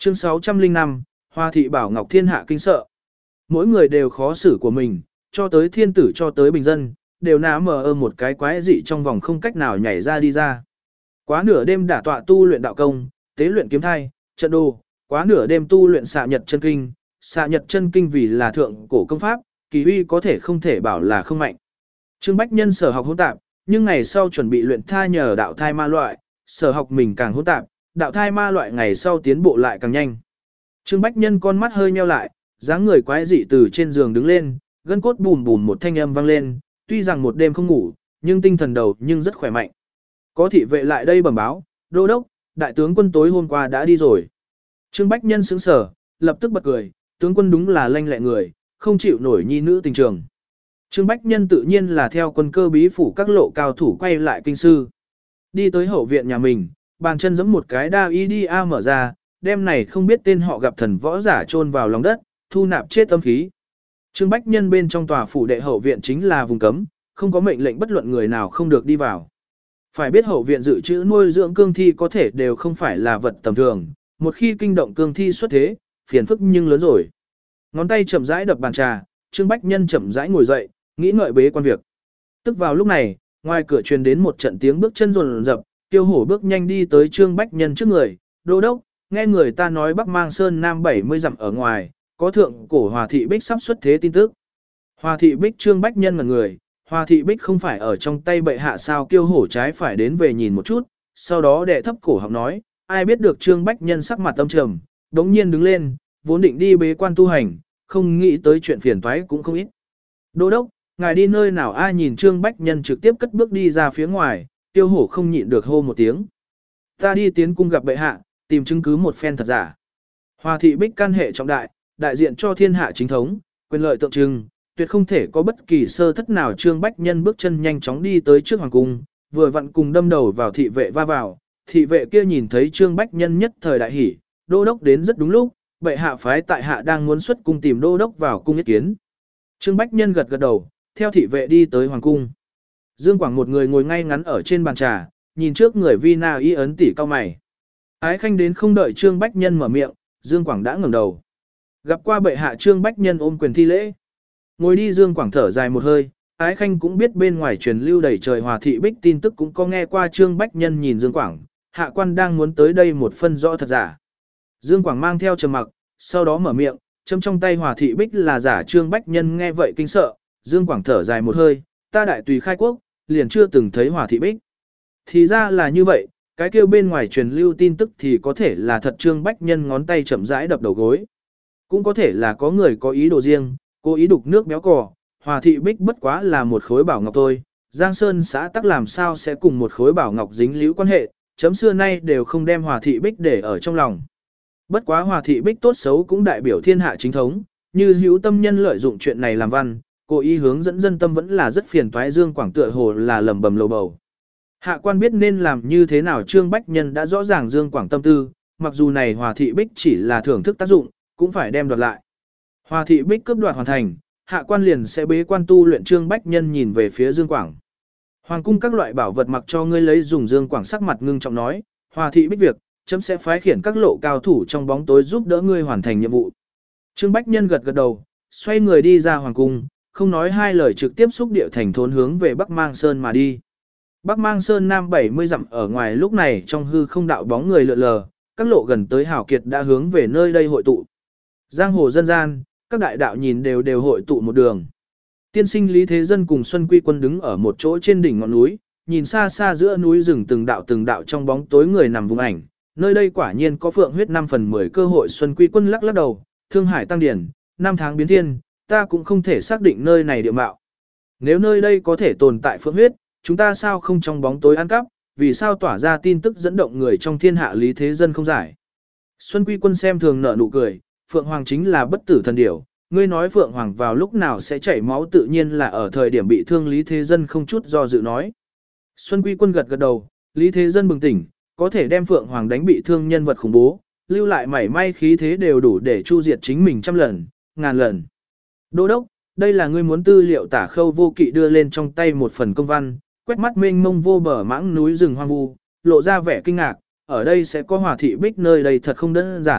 Chương 605, Hoa thị bảo Ngọc Thiên hạ kinh sợ. Mỗi người đều khó xử của mình, cho tới thiên tử cho tới bình dân, đều nã mờ ơ một cái quái dị trong vòng không cách nào nhảy ra đi ra. Quá nửa đêm đả tọa tu luyện đạo công, tế luyện kiếm thai, trận đồ, quá nửa đêm tu luyện xạ nhật chân kinh. Xạ nhật chân kinh vì là thượng cổ công pháp, kỳ uy có thể không thể bảo là không mạnh. Trương Bách Nhân sở học hỗn tạp, nhưng ngày sau chuẩn bị luyện thai nhờ đạo thai ma loại, sở học mình càng hỗn tạp, đạo thai ma loại ngày sau tiến bộ lại càng nhanh. Trương Bách Nhân con mắt hơi nheo lại, dáng người quái dị từ trên giường đứng lên, gân cốt bùm bùm một thanh âm vang lên, tuy rằng một đêm không ngủ, nhưng tinh thần đầu nhưng rất khỏe mạnh. Có thị vệ lại đây bẩm báo, đô đốc, đại tướng quân tối hôm qua đã đi rồi. Trương Bách Nhân sững sờ, lập tức bật cười, tướng quân đúng là lanh lẹ người, không chịu nổi nhi nữ tình trường. Trương Bách Nhân tự nhiên là theo quân cơ bí phủ các lộ cao thủ quay lại kinh sư. Đi tới hậu viện nhà mình, bàn chân giẫm một cái đa y đi a mở ra, đêm này không biết tên họ gặp thần võ giả chôn vào lòng đất, thu nạp chết âm khí. Trương Bách Nhân bên trong tòa phủ đệ hậu viện chính là vùng cấm, không có mệnh lệnh bất luận người nào không được đi vào. Phải biết hậu viện dự trữ nuôi dưỡng cương thi có thể đều không phải là vật tầm thường, một khi kinh động cương thi xuất thế, phiền phức nhưng lớn rồi. Ngón tay chậm rãi đập bàn trà, Trương Bách Nhân chậm rãi ngồi dậy, nghĩ ngợi bế quan việc. Tức vào lúc này, ngoài cửa truyền đến một trận tiếng bước chân rồn rập, Tiêu Hổ bước nhanh đi tới Trương Bách Nhân trước người, đô đốc, nghe người ta nói Bắc Mang Sơn Nam 70 dặm ở ngoài, có thượng cổ Hòa thị Bích sắp xuất thế tin tức. Hòa thị Bích Trương Bách Nhân ngẩn người, Hòa thị Bích không phải ở trong tay bệ hạ sao? Tiêu Hổ trái phải đến về nhìn một chút, sau đó đệ thấp cổ họng nói, ai biết được Trương Bách Nhân sắc mặt âm trầm, đống nhiên đứng lên, vốn định đi bế quan tu hành, không nghĩ tới chuyện phiền toái cũng không ít. Đô đốc, ngài đi nơi nào? Ai nhìn Trương Bách Nhân trực tiếp cất bước đi ra phía ngoài, Tiêu Hổ không nhịn được hô một tiếng. Ta đi tiến cung gặp bệ hạ, tìm chứng cứ một phen thật giả. Hòa thị Bích căn hệ trọng đại, đại diện cho thiên hạ chính thống, quyền lợi tượng trưng, tuyệt không thể có bất kỳ sơ thất nào. Trương Bách Nhân bước chân nhanh chóng đi tới trước hoàng cung, vừa vặn cùng đâm đầu vào thị vệ va vào. Thị vệ kia nhìn thấy Trương Bách Nhân nhất thời đại hỉ, đô đốc đến rất đúng lúc, bệ hạ phái tại hạ đang muốn xuất cung tìm đô đốc vào cung ý kiến. Trương Bách Nhân gật gật đầu, theo thị vệ đi tới hoàng cung. Dương Quảng một người ngồi ngay ngắn ở trên bàn trà, nhìn trước người Vi Na y ấn tỷ cao mày. Ái Khanh đến không đợi Trương Bách Nhân mở miệng, Dương Quảng đã ngẩng đầu. Gặp qua bệ hạ. Trương Bách Nhân ôm quyền thi lễ. Ngồi đi. Dương Quảng thở dài một hơi, Ái Khanh cũng biết bên ngoài truyền lưu đầy trời Hòa thị Bích tin tức cũng có nghe qua. Trương Bách Nhân nhìn Dương Quảng, hạ quan đang muốn tới đây một phân rõ thật giả. Dương Quảng mang theo trầm mặc, sau đó mở miệng, châm trong tay Hòa thị Bích là giả. Trương Bách Nhân nghe vậy kinh sợ, Dương Quảng thở dài một hơi, ta đại tùy khai quốc, liền chưa từng thấy Hòa thị Bích. Thì ra là như vậy, cái kêu bên ngoài truyền lưu tin tức thì có thể là thật. Trương Bách Nhân ngón tay chậm rãi đập đầu gối. Cũng có thể là có người có ý đồ riêng, cố ý đục nước béo cò. Hòa thị Bích bất quá là một khối bảo ngọc thôi, Giang Sơn xã tắc làm sao sẽ cùng một khối bảo ngọc dính líu quan hệ, chấm xưa nay đều không đem Hòa thị Bích để ở trong lòng. Bất quá Hòa thị Bích tốt xấu cũng đại biểu thiên hạ chính thống, như hữu tâm nhân lợi dụng chuyện này làm văn, cố ý hướng dẫn dân tâm vẫn là rất phiền toái. Dương Quảng tựa hồ là lầm bầm lầu bầu. Hạ quan biết nên làm như thế nào. Trương Bách Nhân đã rõ ràng Dương Quảng tâm tư, mặc dù này Hòa thị Bích chỉ là thưởng thức tác dụng, cũng phải đem đoạt lại. Hòa thị Bích cướp đoạt hoàn thành, hạ quan liền sẽ bế quan tu luyện. Trương Bách Nhân nhìn về phía Dương Quảng. Hoàng cung các loại bảo vật mặc cho ngươi lấy dùng. Dương Quảng sắc mặt ngưng trọng nói, Hòa thị Bích việc, chấm sẽ phái khiển các lộ cao thủ trong bóng tối giúp đỡ ngươi hoàn thành nhiệm vụ. Trương Bách Nhân gật gật đầu, xoay người đi ra hoàng cung, không nói hai lời trực tiếp xúc địa thành thốn hướng về Bắc Mang Sơn mà đi. Bắc Mang Sơn Nam 70 dặm ở ngoài lúc này trong hư không đạo bóng người lượn lờ, các lộ gần tới hảo kiệt đã hướng về nơi đây hội tụ. Giang hồ dân gian, các đại đạo nhìn đều hội tụ một đường. Tiên sinh Lý Thế Dân cùng Xuân Quy Quân đứng ở một chỗ trên đỉnh ngọn núi, nhìn xa xa giữa núi rừng từng đạo trong bóng tối người nằm vùng ảnh. Nơi đây quả nhiên có phượng huyết 5/10 cơ hội. Xuân Quy Quân lắc lắc đầu, Thương Hải tăng điển, năm tháng biến thiên, ta cũng không thể xác định nơi này địa mạo. Nếu nơi đây có thể tồn tại phượng huyết, chúng ta sao không trong bóng tối ăn cắp, vì sao tỏa ra tin tức dẫn động người trong thiên hạ? Lý Thế Dân không giải. Xuân Quy Quân xem thường nở nụ cười, Phượng Hoàng chính là bất tử thần điểu, ngươi nói Phượng Hoàng vào lúc nào sẽ chảy máu? Tự nhiên là ở thời điểm bị thương. Lý Thế Dân không chút do dự nói. Xuân Quy Quân gật gật đầu, Lý Thế Dân bừng tỉnh, có thể đem Phượng Hoàng đánh bị thương nhân vật khủng bố, lưu lại mảy may khí thế đều đủ để chu diệt chính mình 100 lần, ngàn lần. Đô đốc, đây là ngươi muốn tư liệu. Tả Khâu Vô Kỵ đưa lên trong tay một phần công văn, quét mắt mênh mông vô bờ mãng núi rừng hoang vu, lộ ra vẻ kinh ngạc. Ở đây sẽ có Hòa thị Bích, nơi đây thật không đơn giản.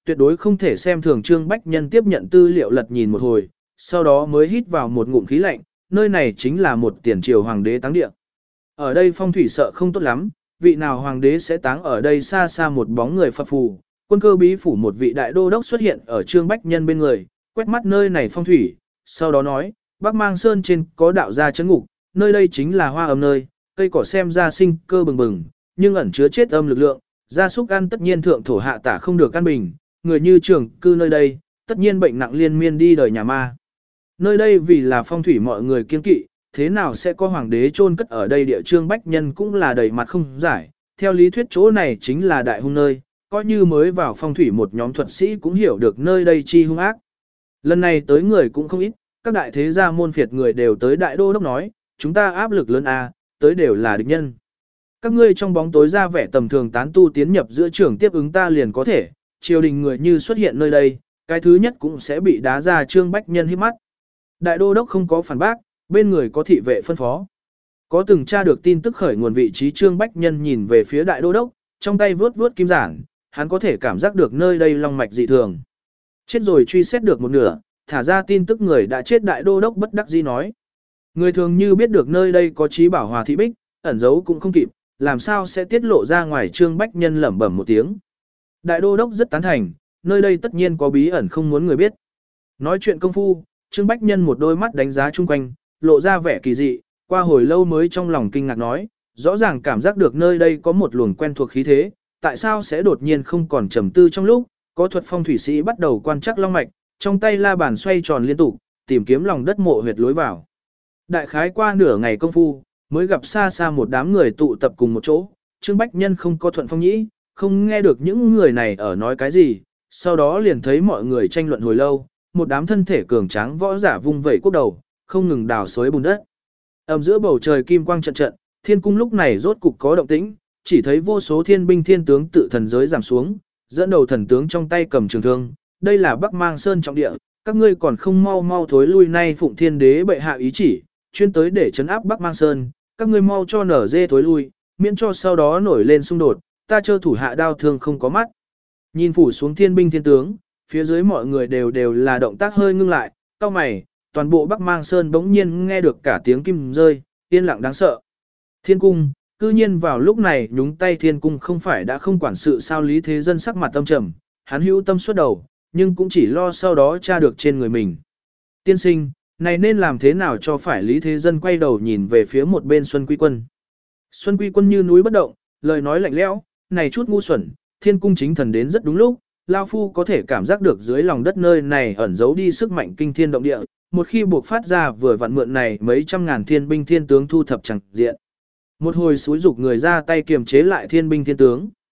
tuyệt đối không thể xem thường Trương Bách Nhân tiếp nhận tư liệu lật nhìn một hồi, sau đó mới hít vào một ngụm khí lạnh, nơi này chính là một tiền triều hoàng đế táng địa. Ở đây phong thủy sợ không tốt lắm, vị nào hoàng đế sẽ táng ở đây xa xa một bóng người phập phù, quân cơ bí phủ một vị đại đô đốc xuất hiện ở Trương Bách Nhân bên người, quét mắt nơi này phong thủy, sau đó nói, Bắc Mang Sơn trên có đạo gia chấn ngục, nơi đây chính là hoa âm nơi, cây cỏ xem ra sinh cơ bừng bừng, nhưng ẩn chứa chết âm lực lượng, gia súc ăn tất nhiên thượng thổ hạ tả không được căn bình, người như trường cư nơi đây, tất nhiên bệnh nặng liên miên đi đời nhà ma. Nơi đây vì là phong thủy mọi người kiên kỵ, thế nào sẽ có hoàng đế chôn cất ở đây? Địa Trương Bách Nhân cũng là đầy mặt không giải, theo lý thuyết chỗ này chính là đại hung nơi, coi như mới vào phong thủy một nhóm thuật sĩ cũng hiểu được nơi đây chi hung ác. Lần này tới người cũng không ít, các đại thế gia môn phiệt người đều tới đại đô đốc nói, chúng ta áp lực lớn tới đều là địch nhân. Các ngươi trong bóng tối ra vẻ tầm thường tán tu tiến nhập giữa trường tiếp ứng ta liền có thể, triều đình người như xuất hiện nơi đây, cái thứ nhất cũng sẽ bị đá ra. Trương Bách Nhân hít mắt. Đại đô đốc không có phản bác, bên người có thị vệ phân phó. Có từng tra được tin tức khởi nguồn vị trí? Trương Bách Nhân nhìn về phía đại đô đốc, trong tay vướt vướt kim giản, hắn có thể cảm giác được nơi đây long mạch dị thường. Chết rồi truy xét được một nửa, thả ra tin tức người đã chết. Đại đô đốc bất đắc dĩ nói. Người thường như biết được nơi đây có trí bảo Hòa Thị Bích, ẩn giấu cũng không kịp, làm sao sẽ tiết lộ ra ngoài? Trương Bách Nhân lẩm bẩm một tiếng. Đại đô đốc rất tán thành, nơi đây tất nhiên có bí ẩn không muốn người biết. Nói chuyện công phu, Trương Bách Nhân một đôi mắt đánh giá chung quanh, lộ ra vẻ kỳ dị, qua hồi lâu mới trong lòng kinh ngạc nói, rõ ràng cảm giác được nơi đây có một luồng quen thuộc khí thế, tại sao sẽ đột nhiên không còn trầm tư? Trong lúc, có thuật phong thủy sĩ bắt đầu quan trắc long mạch, trong tay la bàn xoay tròn liên tục, tìm kiếm lòng đất mộ huyệt lối vào. Đại khái qua nửa ngày công phu, mới gặp xa xa một đám người tụ tập cùng một chỗ, Trương Bách Nhân không có thuận phong nhĩ, không nghe được những người này ở nói cái gì, sau đó liền thấy mọi người tranh luận hồi lâu, một đám thân thể cường tráng võ giả vung vẩy quốc đầu, không ngừng đào xới bùn đất. Ầm giữa bầu trời kim quang trận trận, thiên cung lúc này rốt cục có động tĩnh, chỉ thấy vô số thiên binh thiên tướng tự thần giới giảm xuống, dẫn đầu thần tướng trong tay cầm trường thương, đây là Bắc Mang Sơn trọng địa, các ngươi còn không mau mau thối lui, nay Phụng Thiên Đế bệ hạ ý chỉ, chuyên tới để trấn áp Bắc Mang Sơn, các ngươi mau cho nở dê thối lui, miễn cho sau đó nổi lên xung đột, ta chơ thủ hạ đao thương không có mắt. Nhìn phủ xuống thiên binh thiên tướng, phía dưới mọi người đều là động tác hơi ngưng lại, cau mày, toàn bộ Bắc Mang Sơn bỗng nhiên nghe được cả tiếng kim rơi, yên lặng đáng sợ. Thiên cung, cư nhiên vào lúc này nhúng tay. Thiên cung không phải đã không quản sự sao? Lý Thế Dân sắc mặt tâm trầm, hắn hữu tâm xuất đầu, nhưng cũng chỉ lo sau đó tra được trên người mình. Tiên sinh, này nên làm thế nào cho phải? Lý Thế Dân quay đầu nhìn về phía một bên Xuân Quy Quân. Xuân Quy Quân như núi bất động, lời nói lạnh lẽo, này chút ngu xuẩn, thiên cung chính thần đến rất đúng lúc, Lao Phu có thể cảm giác được dưới lòng đất nơi này ẩn giấu đi sức mạnh kinh thiên động địa, một khi buộc phát ra vừa vặn mượn này mấy trăm ngàn thiên binh thiên tướng thu thập chẳng diện. Một hồi xúi dục người ra tay kiềm chế lại thiên binh thiên tướng.